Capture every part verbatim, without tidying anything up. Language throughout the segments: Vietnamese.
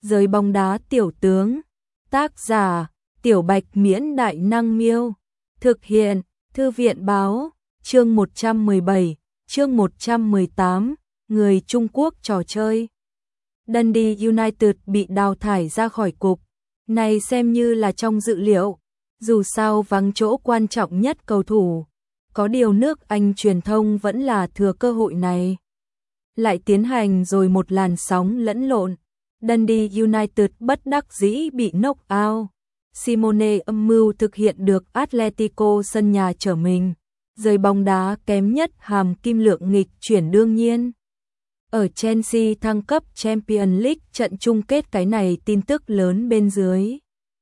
Giới bóng đá tiểu tướng. Tác giả: Tiểu Bạch Miễn Đại Năng Miêu. Thực hiện: Thư viện báo. Chương một trăm mười bảy, chương một trăm mười tám, người Trung Quốc trò chơi. Dundee United bị đào thải ra khỏi cục này xem như là trong dự liệu, dù sao vắng chỗ quan trọng nhất cầu thủ. Có điều nước Anh truyền thông vẫn là thừa cơ hội này, lại tiến hành rồi một làn sóng lẫn lộn. Dundee United bất đắc dĩ bị knock out. Simone âm mưu thực hiện được Atletico sân nhà trở mình. Giới bóng đá kém nhất hàm kim lượng nghịch chuyển đương nhiên. Ở Chelsea thăng cấp Champions League trận chung kết cái này tin tức lớn bên dưới.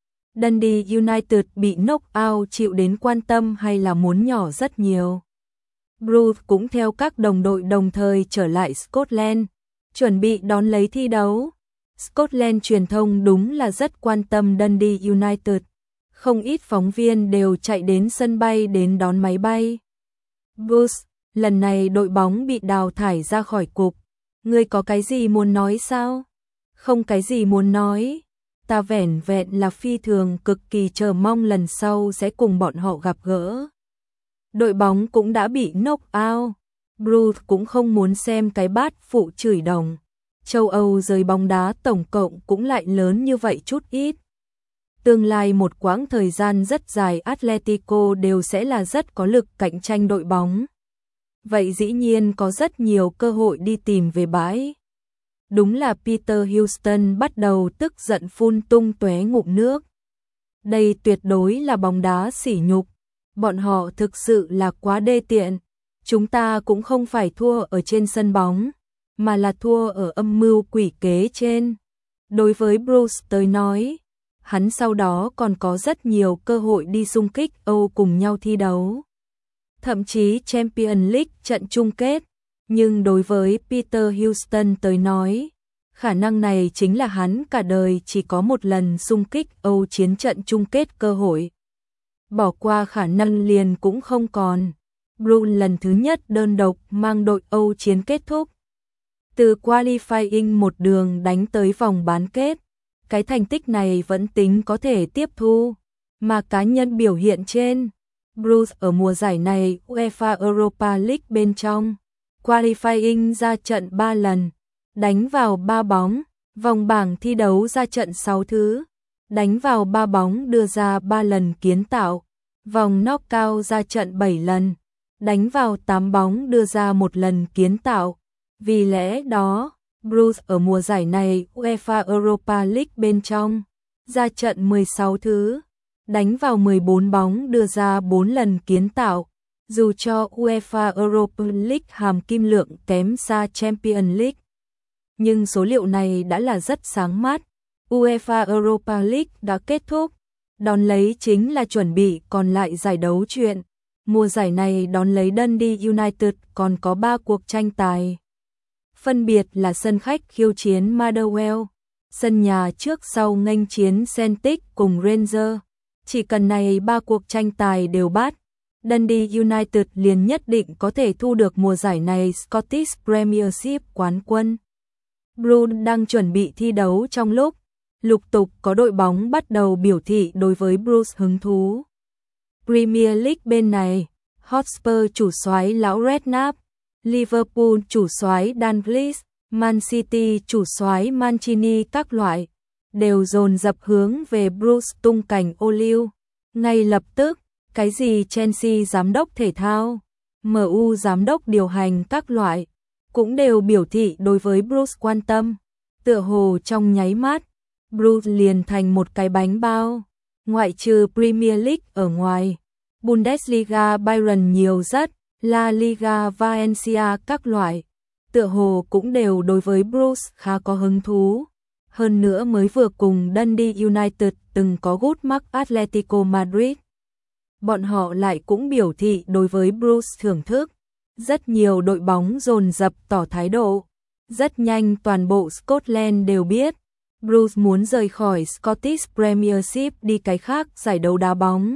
Dundee United bị knock out chịu đến quan tâm hay là muốn nhỏ rất nhiều. Bruce cũng theo các đồng đội đồng thời trở lại Scotland, chuẩn bị đón lấy thi đấu. Scotland truyền thông đúng là rất quan tâm Dundee United. Không ít phóng viên đều chạy đến sân bay đến đón máy bay. Bruce, lần này đội bóng bị đào thải ra khỏi cục. Ngươi có cái gì muốn nói sao? Không cái gì muốn nói. Ta vẻn vẹn là phi thường cực kỳ chờ mong lần sau sẽ cùng bọn họ gặp gỡ. Đội bóng cũng đã bị knock out. Bruce cũng không muốn xem cái bát phụ chửi đồng. Châu Âu giới bóng đá tổng cộng cũng lại lớn như vậy chút ít. Tương lai một quãng thời gian rất dài Atletico đều sẽ là rất có lực cạnh tranh đội bóng. Vậy dĩ nhiên có rất nhiều cơ hội đi tìm về bãi. Đúng là Peter Houston bắt đầu tức giận phun tung tóe ngụm nước. Đây tuyệt đối là bóng đá sỉ nhục. Bọn họ thực sự là quá đê tiện. Chúng ta cũng không phải thua ở trên sân bóng, mà là thua ở âm mưu quỷ kế trên. Đối với Bruce tới nói, hắn sau đó còn có rất nhiều cơ hội đi xung kích Âu cùng nhau thi đấu. Thậm chí Champions League trận chung kết. Nhưng đối với Peter Houston tới nói, khả năng này chính là hắn cả đời chỉ có một lần xung kích Âu chiến trận chung kết cơ hội. Bỏ qua khả năng liền cũng không còn. Bruce lần thứ nhất đơn độc mang đội Âu chiến kết thúc. Từ qualifying một đường đánh tới vòng bán kết. Cái thành tích này vẫn tính có thể tiếp thu. Mà cá nhân biểu hiện trên, Bruce ở mùa giải này UEFA Europa League bên trong. Qualifying ra trận ba lần, đánh vào ba bóng, vòng bảng thi đấu ra trận sáu thứ, đánh vào ba bóng đưa ra ba lần kiến tạo, vòng knockout ra trận bảy lần, đánh vào tám bóng đưa ra một lần kiến tạo. Vì lẽ đó, Bruce ở mùa giải này UEFA Europa League bên trong, ra trận mười sáu thứ, đánh vào mười bốn bóng đưa ra bốn lần kiến tạo. Dù cho UEFA Europa League hàm kim lượng kém xa Champions League, nhưng số liệu này đã là rất sáng mắt. UEFA Europa League đã kết thúc, đón lấy chính là chuẩn bị còn lại giải đấu chuyện. Mùa giải này đón lấy Dundee United còn có ba cuộc tranh tài. Phân biệt là sân khách khiêu chiến Motherwell, sân nhà trước sau nghênh chiến Celtic cùng Rangers. Chỉ cần này ba cuộc tranh tài đều bắt, Dundee United liền nhất định có thể thu được mùa giải này Scottish Premiership quán quân. Bruce đang chuẩn bị thi đấu trong lúc lục tục có đội bóng bắt đầu biểu thị đối với Bruce hứng thú. Premier League bên này, Hotspur chủ soái lão Redknapp, Liverpool chủ soái Dalglish, Man City chủ soái Mancini các loại đều dồn dập hướng về Bruce tung cảnh ô liu. Ngay lập tức, cái gì Chelsea giám đốc thể thao, em u giám đốc điều hành các loại, cũng đều biểu thị đối với Bruce quan tâm. Tựa hồ trong nháy mắt, Bruce liền thành một cái bánh bao. Ngoại trừ Premier League ở ngoài, Bundesliga Bayern nhiều rất, La Liga Valencia các loại, tựa hồ cũng đều đối với Bruce khá có hứng thú. Hơn nữa mới vừa cùng Dundee United từng có gút mắc Atletico Madrid. Bọn họ lại cũng biểu thị đối với Bruce thưởng thức. Rất nhiều đội bóng dồn dập tỏ thái độ. Rất nhanh toàn bộ Scotland đều biết Bruce muốn rời khỏi Scottish Premiership đi cái khác giải đấu đá bóng.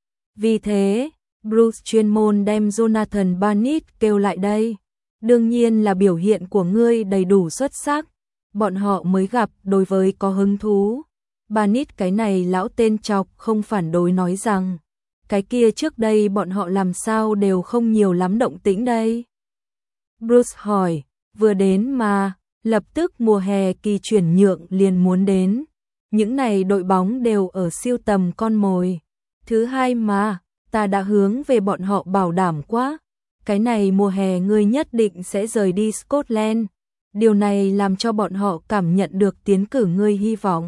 Vì thế, Bruce chuyên môn đem Jonathan Barnett kêu lại đây. Đương nhiên là biểu hiện của ngươi đầy đủ xuất sắc. bọn họ mới gặp đối với có hứng thú. Barnett cái này lão tên chọc không phản đối nói rằng, cái kia trước đây bọn họ làm sao đều không nhiều lắm động tĩnh đây. Bruce hỏi, vừa đến mà, lập tức mùa hè kỳ chuyển nhượng liền muốn đến. Những này đội bóng đều ở siêu tầm con mồi. Thứ hai mà, ta đã hướng về bọn họ bảo đảm quá. Cái này mùa hè ngươi nhất định sẽ rời đi Scotland. Điều này làm cho bọn họ cảm nhận được tiến cử ngươi hy vọng.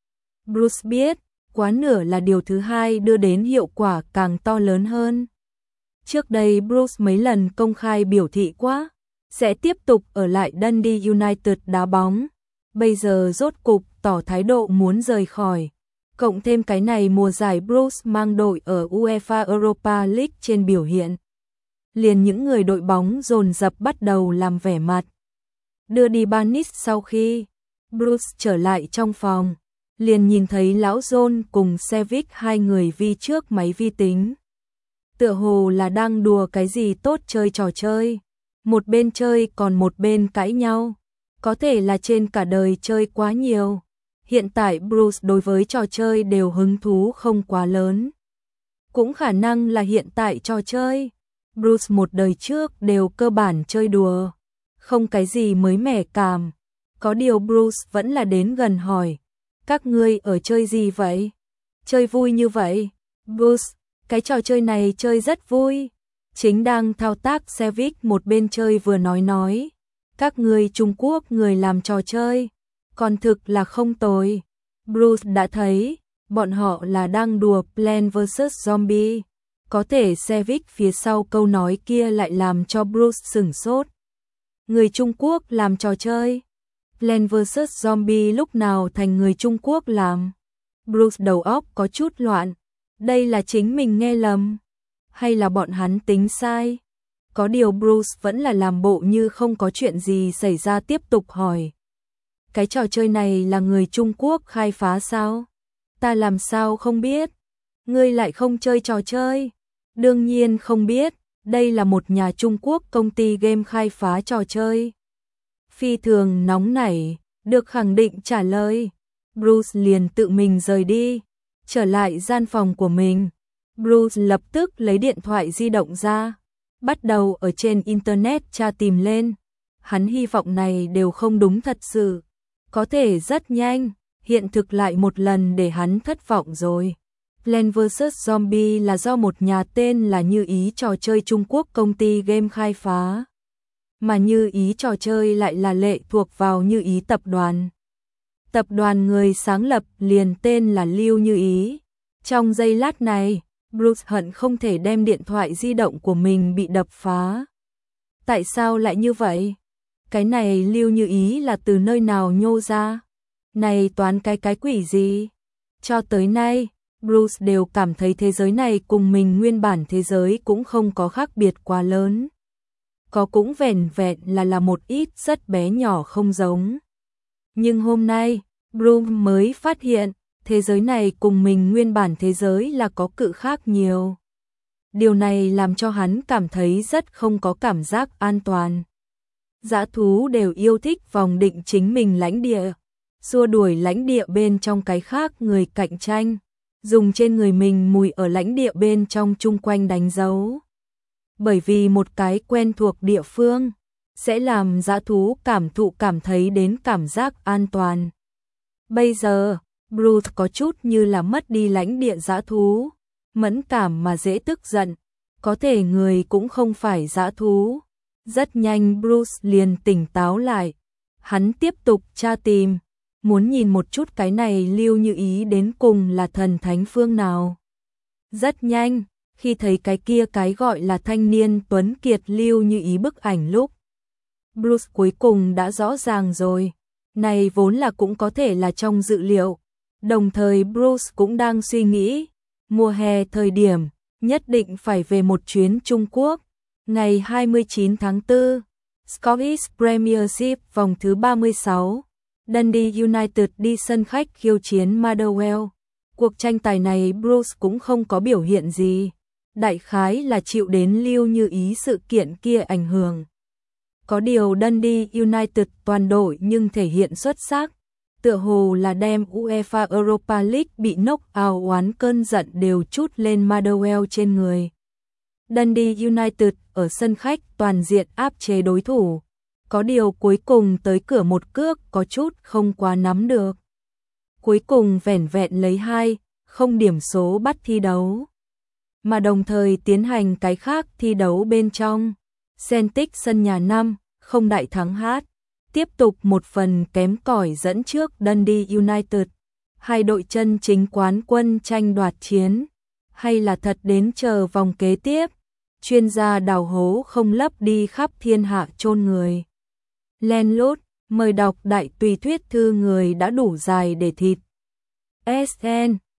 Bruce biết, quá nửa là điều thứ hai đưa đến hiệu quả càng to lớn hơn. Trước đây Bruce mấy lần công khai biểu thị quá, sẽ tiếp tục ở lại Dundee United đá bóng. Bây giờ rốt cục tỏ thái độ muốn rời khỏi. Cộng thêm cái này mùa giải Bruce mang đội ở UEFA Europa League trên biểu hiện. Liền những người đội bóng dồn dập bắt đầu làm vẻ mặt. Đưa đi Barnett sau khi Bruce trở lại trong phòng, liền nhìn thấy lão John cùng Sevic hai người vi trước máy vi tính. Tựa hồ là đang đùa cái gì tốt chơi trò chơi. Một bên chơi còn một bên cãi nhau. Có thể là trên cả đời chơi quá nhiều. Hiện tại Bruce đối với trò chơi đều hứng thú không quá lớn. Cũng khả năng là hiện tại trò chơi Bruce một đời trước đều cơ bản chơi đùa, không cái gì mới mẻ cảm. Có điều Bruce vẫn là đến gần hỏi, các ngươi ở chơi gì vậy? Chơi vui như vậy? Bruce, cái trò chơi này chơi rất vui. Chính đang thao tác Sevic một bên chơi vừa nói nói, các ngươi Trung Quốc người làm trò chơi, còn thực là không tồi. Bruce đã thấy, bọn họ là đang đùa Plants versus. Zombie. Có thể Sevic phía sau câu nói kia lại làm cho Bruce sửng sốt. Người Trung Quốc làm trò chơi. Plants versus. Zombie lúc nào thành người Trung Quốc làm? Bruce đầu óc có chút loạn. Đây là chính mình nghe lầm. Hay là bọn hắn tính sai? Có điều Bruce vẫn là làm bộ như không có chuyện gì xảy ra tiếp tục hỏi. Cái trò chơi này là người Trung Quốc khai phá sao? Ta làm sao không biết? Ngươi lại không chơi trò chơi? Đương nhiên không biết, đây là một nhà Trung Quốc công ty game khai phá trò chơi. Phi thường nóng nảy, được khẳng định trả lời. Bruce liền tự mình rời đi, trở lại gian phòng của mình. Bruce lập tức lấy điện thoại di động ra, bắt đầu ở trên Internet tra tìm lên. Hắn hy vọng này đều không đúng thật sự. Có thể rất nhanh, hiện thực lại một lần để hắn thất vọng rồi. Plants versus. Zombie là do một nhà tên là Như Ý trò chơi Trung Quốc công ty game khai phá. Mà Như Ý trò chơi lại là lệ thuộc vào Như Ý tập đoàn. Tập đoàn người sáng lập liền tên là Lưu Như Ý. Trong giây lát này, Bruce hận không thể đem điện thoại di động của mình bị đập phá. Tại sao lại như vậy? Cái này Lưu Như Ý là từ nơi nào nhô ra? Này toán cái cái quỷ gì? Cho tới nay, Bruce đều cảm thấy thế giới này cùng mình nguyên bản thế giới cũng không có khác biệt quá lớn. Có cũng vẻn vẹn là là một ít rất bé nhỏ không giống. Nhưng hôm nay, Bruce mới phát hiện, thế giới này cùng mình nguyên bản thế giới là có cự khác nhiều. Điều này làm cho hắn cảm thấy rất không có cảm giác an toàn. Dã thú đều yêu thích vòng định chính mình lãnh địa, xua đuổi lãnh địa bên trong cái khác người cạnh tranh, dùng trên người mình mùi ở lãnh địa bên trong chung quanh đánh dấu. Bởi vì một cái quen thuộc địa phương, sẽ làm dã thú cảm thụ cảm thấy đến cảm giác an toàn. Bây giờ, Bruce có chút như là mất đi lãnh địa dã thú, mẫn cảm mà dễ tức giận, có thể người cũng không phải dã thú. Rất nhanh Bruce liền tỉnh táo lại, hắn tiếp tục tra tìm, muốn nhìn một chút cái này Lưu Như Ý đến cùng là thần thánh phương nào. Rất nhanh, khi thấy cái kia cái gọi là thanh niên tuấn kiệt Lưu Như Ý bức ảnh lúc, Bruce cuối cùng đã rõ ràng rồi, này vốn là cũng có thể là trong dự liệu. Đồng thời Bruce cũng đang suy nghĩ, mùa hè thời điểm, nhất định phải về một chuyến Trung Quốc. Ngày hai mươi chín tháng tư, Scottish Premiership vòng thứ ba mươi sáu, Dundee United đi sân khách khiêu chiến Motherwell. Cuộc tranh tài này Bruce cũng không có biểu hiện gì, đại khái là chịu đến Lưu Như Ý sự kiện kia ảnh hưởng. Có điều Dundee United toàn đội nhưng thể hiện xuất sắc, tựa hồ là đem UEFA Europa League bị knock out oán cơn giận đều trút lên Motherwell trên người. Dundee United ở sân khách toàn diện áp chế đối thủ, có điều cuối cùng tới cửa một cước có chút không quá nắm được. Cuối cùng vẻn vẹn lấy hai không điểm số bắt thi đấu, mà đồng thời tiến hành cái khác thi đấu bên trong. Celtic sân nhà năm không đại thắng hát, tiếp tục một phần kém cỏi dẫn trước Dundee United. Hai đội chân chính quán quân tranh đoạt chiến, hay là thật đến chờ vòng kế tiếp, chuyên gia đào hố không lấp đi khắp thiên hạ chôn người. Len lút, mời đọc đại tùy thuyết thư người đã đủ dài để thịt. ét en